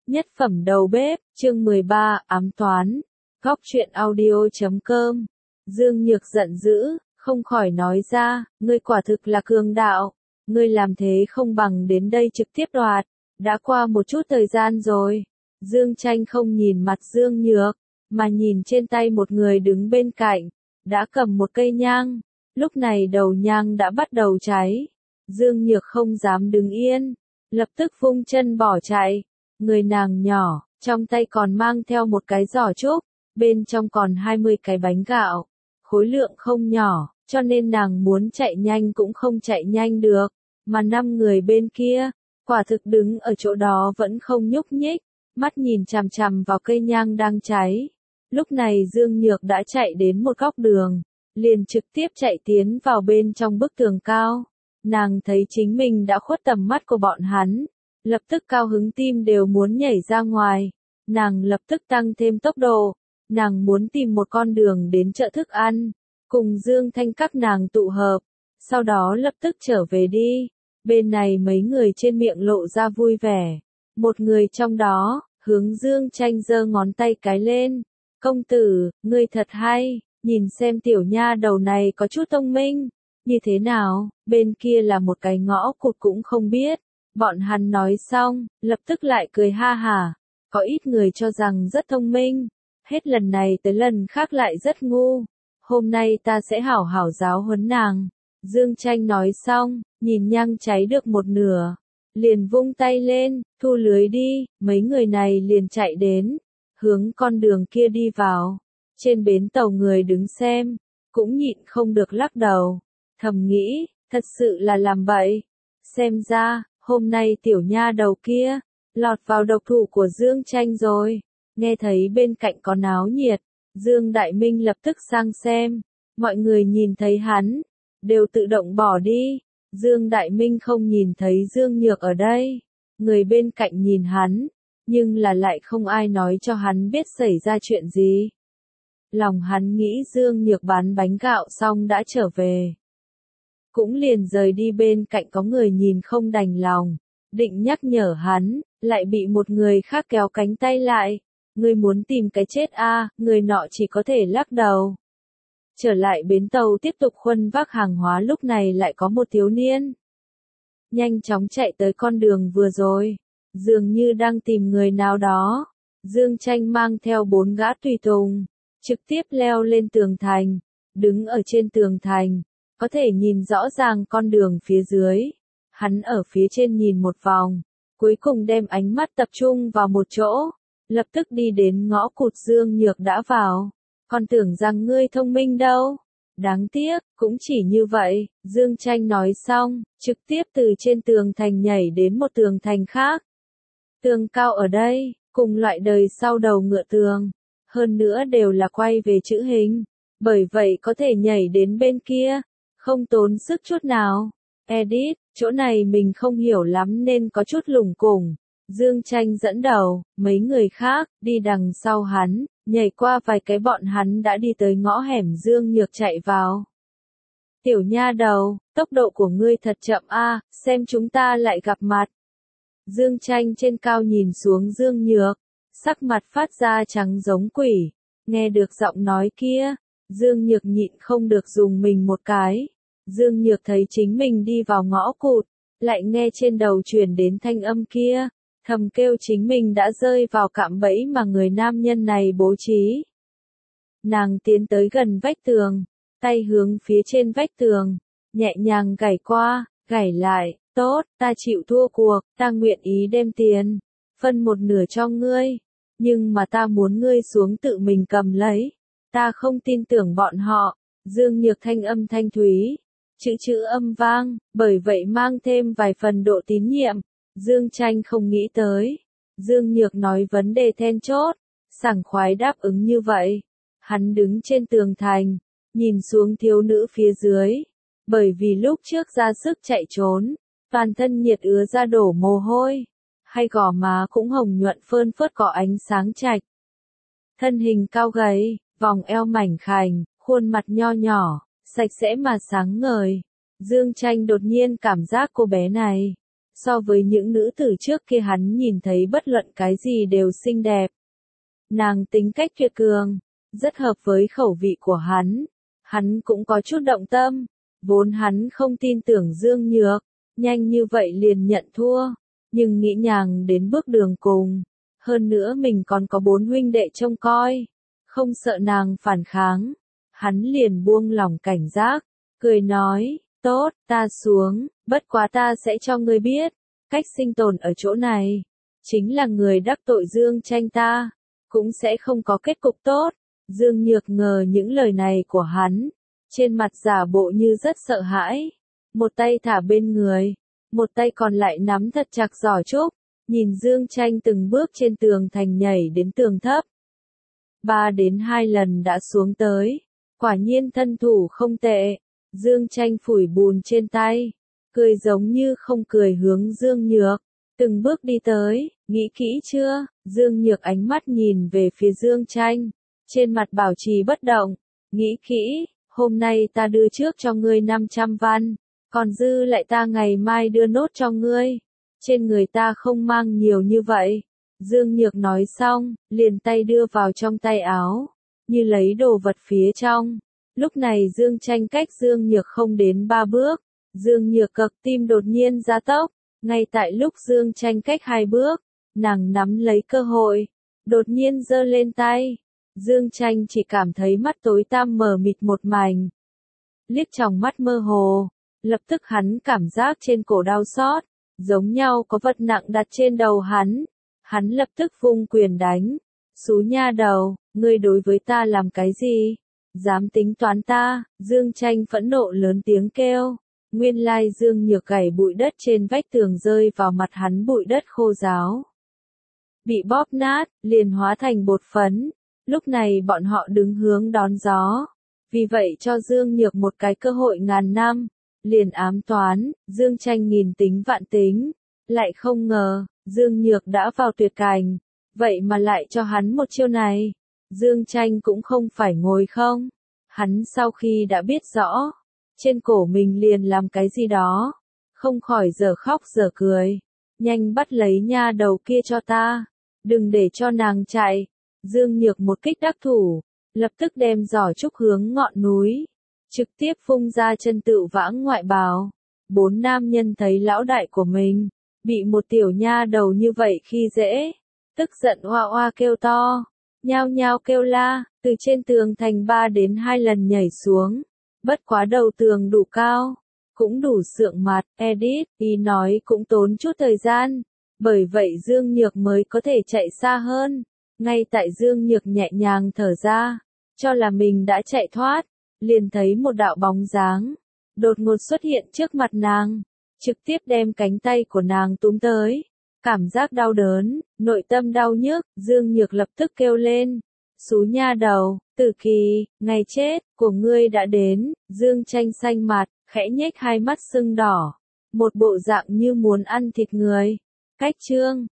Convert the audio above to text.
Nhất phẩm đầu bếp, chương 13, ám toán. Góc truyện audio.com. Dương Nhược giận dữ, không khỏi nói ra, ngươi quả thực là cường đạo, ngươi làm thế không bằng đến đây trực tiếp đoạt, đã qua một chút thời gian rồi. Dương Tranh không nhìn mặt Dương Nhược, mà nhìn trên tay một người đứng bên cạnh, đã cầm một cây nhang, lúc này đầu nhang đã bắt đầu cháy. Dương Nhược không dám đứng yên, lập tức vung chân bỏ chạy. Người nàng nhỏ, trong tay còn mang theo một cái giỏ trúc, bên trong còn 20 cái bánh gạo, khối lượng không nhỏ, cho nên nàng muốn chạy nhanh cũng không chạy nhanh được, mà 5 người bên kia, quả thực đứng ở chỗ đó vẫn không nhúc nhích, mắt nhìn chằm chằm vào cây nhang đang cháy. Lúc này Dương Nhược đã chạy đến một góc đường, liền trực tiếp chạy tiến vào bên trong bức tường cao. Nàng thấy chính mình đã khuất tầm mắt của bọn hắn, lập tức cao hứng tim đều muốn nhảy ra ngoài. Nàng lập tức tăng thêm tốc độ, nàng muốn tìm một con đường đến chợ thức ăn, cùng Dương Thanh các nàng tụ hợp, sau đó lập tức trở về đi. Bên này mấy người trên miệng lộ ra vui vẻ, một người trong đó, hướng Dương Tranh giơ ngón tay cái lên. Công tử, ngươi thật hay, nhìn xem tiểu nha đầu này có chút thông minh, như thế nào, bên kia là một cái ngõ cụt cũng không biết. Bọn hắn nói xong, lập tức lại cười ha hả, có ít người cho rằng rất thông minh, hết lần này tới lần khác lại rất ngu, hôm nay ta sẽ hảo hảo giáo huấn nàng. Dương Tranh nói xong, nhìn nhang cháy được một nửa, liền vung tay lên, thu lưới đi, mấy người này liền chạy đến, hướng con đường kia đi vào. Trên bến tàu người đứng xem, cũng nhịn không được lắc đầu, thầm nghĩ, thật sự là làm bậy, xem ra, hôm nay tiểu nha đầu kia, lọt vào độc thủ của Dương Tranh rồi. Nghe thấy bên cạnh có náo nhiệt, Dương Đại Minh lập tức sang xem, mọi người nhìn thấy hắn, đều tự động bỏ đi. Dương Đại Minh không nhìn thấy Dương Nhược ở đây, người bên cạnh nhìn hắn, nhưng là lại không ai nói cho hắn biết xảy ra chuyện gì. Lòng hắn nghĩ Dương Nhược bán bánh gạo xong đã trở về, cũng liền rời đi. Bên cạnh có người nhìn không đành lòng, định nhắc nhở hắn, lại bị một người khác kéo cánh tay lại. Ngươi muốn tìm cái chết a? Người nọ chỉ có thể lắc đầu. Trở lại bến tàu tiếp tục khuân vác hàng hóa. Lúc này lại có một thiếu niên nhanh chóng chạy tới con đường vừa rồi, dường như đang tìm người nào đó. Dương Tranh mang theo 4 gã tùy tùng, trực tiếp leo lên tường thành, đứng ở trên tường thành, có thể nhìn rõ ràng con đường phía dưới. Hắn ở phía trên nhìn một vòng, cuối cùng đem ánh mắt tập trung vào một chỗ, lập tức đi đến ngõ cụt Dương Nhược đã vào. Còn tưởng rằng ngươi thông minh đâu. Đáng tiếc, cũng chỉ như vậy. Dương Tranh nói xong, trực tiếp từ trên tường thành nhảy đến một tường thành khác. Tường cao ở đây, cùng loại đời sau đầu ngựa tường, hơn nữa đều là quay về chữ hình, bởi vậy có thể nhảy đến bên kia, không tốn sức chút nào. Edit, chỗ này mình không hiểu lắm nên có chút lủng củng. Dương Tranh dẫn đầu, mấy người khác, đi đằng sau hắn, nhảy qua vài cái bọn hắn đã đi tới ngõ hẻm Dương Nhược chạy vào. Tiểu nha đầu, tốc độ của ngươi thật chậm a, xem chúng ta lại gặp mặt. Dương Tranh trên cao nhìn xuống Dương Nhược, sắc mặt phát ra trắng giống quỷ, nghe được giọng nói kia, Dương Nhược nhịn không được dùng mình một cái. Dương Nhược thấy chính mình đi vào ngõ cụt, lại nghe trên đầu truyền đến thanh âm kia, thầm kêu chính mình đã rơi vào cạm bẫy mà người nam nhân này bố trí. Nàng tiến tới gần vách tường, tay hướng phía trên vách tường, nhẹ nhàng gảy qua, gảy lại, tốt, ta chịu thua cuộc, ta nguyện ý đem tiền, phân một nửa cho ngươi, nhưng mà ta muốn ngươi xuống tự mình cầm lấy, ta không tin tưởng bọn họ. Dương Nhược thanh âm thanh thúy, chữ âm vang, bởi vậy mang thêm vài phần độ tín nhiệm. Dương Tranh không nghĩ tới, Dương Nhược nói vấn đề then chốt, sảng khoái đáp ứng như vậy. Hắn đứng trên tường thành, nhìn xuống thiếu nữ phía dưới, bởi vì lúc trước ra sức chạy trốn, toàn thân nhiệt ứa ra đổ mồ hôi, hay gò má cũng hồng nhuận phơn phớt có ánh sáng chạch. Thân hình cao gầy, vòng eo mảnh khảnh, khuôn mặt nho nhỏ, sạch sẽ mà sáng ngời. Dương Tranh đột nhiên cảm giác cô bé này So với những nữ tử trước kia hắn nhìn thấy bất luận cái gì đều xinh đẹp. Nàng tính cách tuyệt cường, rất hợp với khẩu vị của hắn. Hắn cũng có chút động tâm, vốn hắn không tin tưởng Dương Nhược, nhanh như vậy liền nhận thua, nhưng nghĩ nhàng đến bước đường cùng. Hơn nữa mình còn có 4 huynh đệ trông coi, không sợ nàng phản kháng. Hắn liền buông lỏng cảnh giác, cười nói, tốt, ta xuống, bất quá ta sẽ cho ngươi biết, cách sinh tồn ở chỗ này, chính là người đắc tội Dương Tranh ta, cũng sẽ không có kết cục tốt. Dương Nhược ngờ những lời này của hắn, trên mặt giả bộ như rất sợ hãi, một tay thả bên người, một tay còn lại nắm thật chặt giỏ trúc, nhìn Dương Tranh từng bước trên tường thành nhảy đến tường thấp. 3 đến 2 lần đã xuống tới, quả nhiên thân thủ không tệ. Dương Tranh phủi bùn trên tay, cười giống như không cười hướng Dương Nhược, từng bước đi tới, nghĩ kỹ chưa? Dương Nhược ánh mắt nhìn về phía Dương Tranh, trên mặt bảo trì bất động, nghĩ kỹ, hôm nay ta đưa trước cho ngươi 500 văn, còn dư lại ta ngày mai đưa nốt cho ngươi, trên người ta không mang nhiều như vậy. Dương Nhược nói xong, liền tay đưa vào trong tay áo, như lấy đồ vật phía trong. Lúc này Dương Tranh cách Dương Nhược không đến 3 bước, Dương Nhược cực tim đột nhiên gia tốc, ngay tại lúc Dương Tranh cách 2 bước, nàng nắm lấy cơ hội, đột nhiên giơ lên tay. Dương Tranh chỉ cảm thấy mắt tối tăm mờ mịt một mảnh, liếc trong mắt mơ hồ, lập tức hắn cảm giác trên cổ đau xót, giống nhau có vật nặng đặt trên đầu hắn. Hắn lập tức vung quyền đánh, xú nha đầu, ngươi đối với ta làm cái gì? Dám tính toán ta? Dương Tranh phẫn nộ lớn tiếng kêu. Nguyên lai Dương Nhược gảy bụi đất trên vách tường rơi vào mặt hắn, bụi đất khô ráo, bị bóp nát, liền hóa thành bột phấn. Lúc này bọn họ đứng hướng đón gió, vì vậy cho Dương Nhược một cái cơ hội ngàn năm, liền ám toán. Dương Tranh nghìn tính vạn tính, lại không ngờ, Dương Nhược đã vào tuyệt cảnh, vậy mà lại cho hắn một chiêu này. Dương Tranh cũng không phải ngồi không, hắn sau khi đã biết rõ, trên cổ mình liền làm cái gì đó, không khỏi giờ khóc giờ cười. Nhanh bắt lấy nha đầu kia cho ta, đừng để cho nàng chạy. Dương Nhược một kích đắc thủ, lập tức đem giỏ trúc hướng ngọn núi, trực tiếp phung ra chân tựu vãng ngoại bào. 4 nam nhân thấy lão đại của mình bị một tiểu nha đầu như vậy khi dễ, tức giận oa oa kêu to, nhao nhao kêu la, từ trên tường thành 3 đến 2 lần nhảy xuống. Bất quá đầu tường đủ cao, cũng đủ sượng mặt. Edit, ý nói cũng tốn chút thời gian, bởi vậy Dương Nhược mới có thể chạy xa hơn. Ngay tại Dương Nhược nhẹ nhàng thở ra, cho là mình đã chạy thoát, liền thấy một đạo bóng dáng đột ngột xuất hiện trước mặt nàng, trực tiếp đem cánh tay của nàng túm tới. Cảm giác đau đớn, nội tâm đau nhức, Dương Nhược lập tức kêu lên, xú nha đầu, Tử Kỳ, ngày chết của ngươi đã đến. Dương Tranh xanh mặt, khẽ nhếch hai mắt sưng đỏ, một bộ dạng như muốn ăn thịt người. Cách chương